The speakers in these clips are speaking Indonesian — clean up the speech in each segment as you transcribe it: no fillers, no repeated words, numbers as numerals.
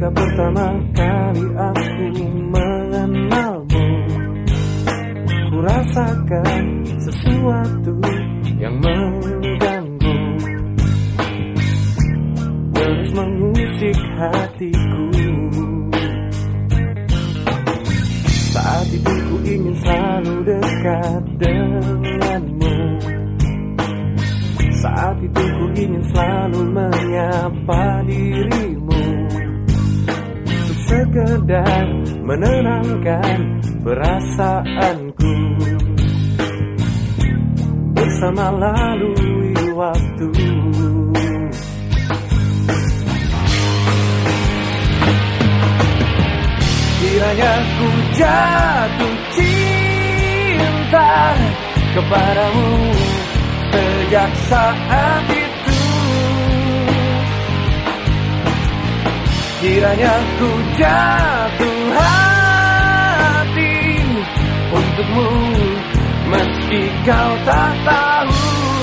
pertama kali aku mengenalmu, ku rasakan sesuatu yang mengganggu, terus mengusik hatiku. Saat itu ku ingin selalu dekat denganmu, saat itu ku ingin selalu menyapa dirimu, untuk sekedar menenangkan perasaanku, bersama lalui waktu. Kiranya ku jatuh cinta kepadamu sejak saat itu, kiranya ku jatuh hati untukmu meski kau tak tahu.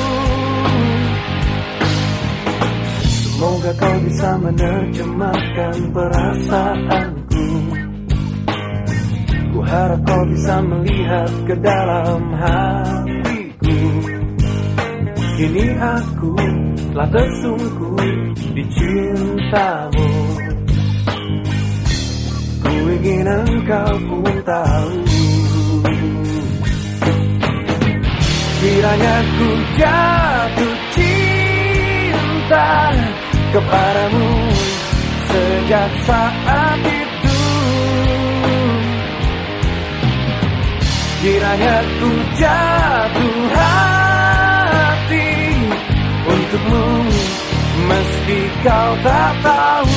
Semoga kau bisa menerjemahkan perasaanku, ku harap kau bisa melihat ke dalam hatiku. Kini aku telah tersungkur di cintamu, ku ingin engkau pun tahu. Kiranya ku jatuh cinta kepadamu sejak saat itu, kiranya ku jatuh hati untukmu meski kau tak tahu.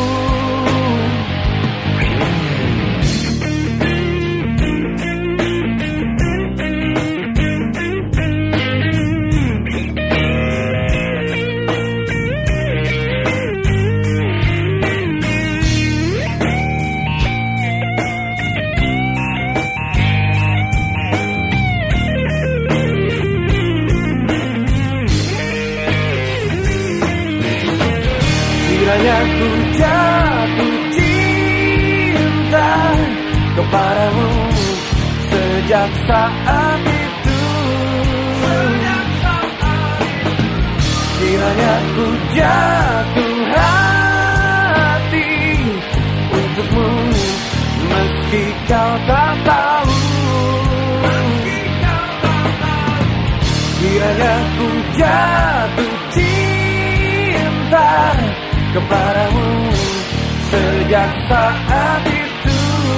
Kiranya ku jatuh cinta kepadamu sejak saat itu, kiranya ku jatuh hati untukmu meski kau tak tahu. Kiranya ku jatuh cinta kepadamu sejak saat itu,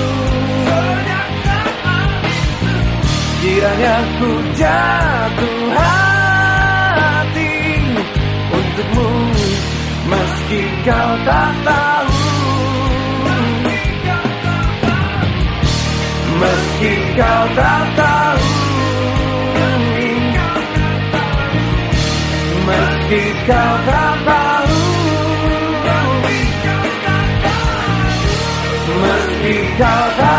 kiranya ku jatuh hati untukmu meski kau tak tahu. Meski kau tak tahu, meski kau tak tahu, meski kau tak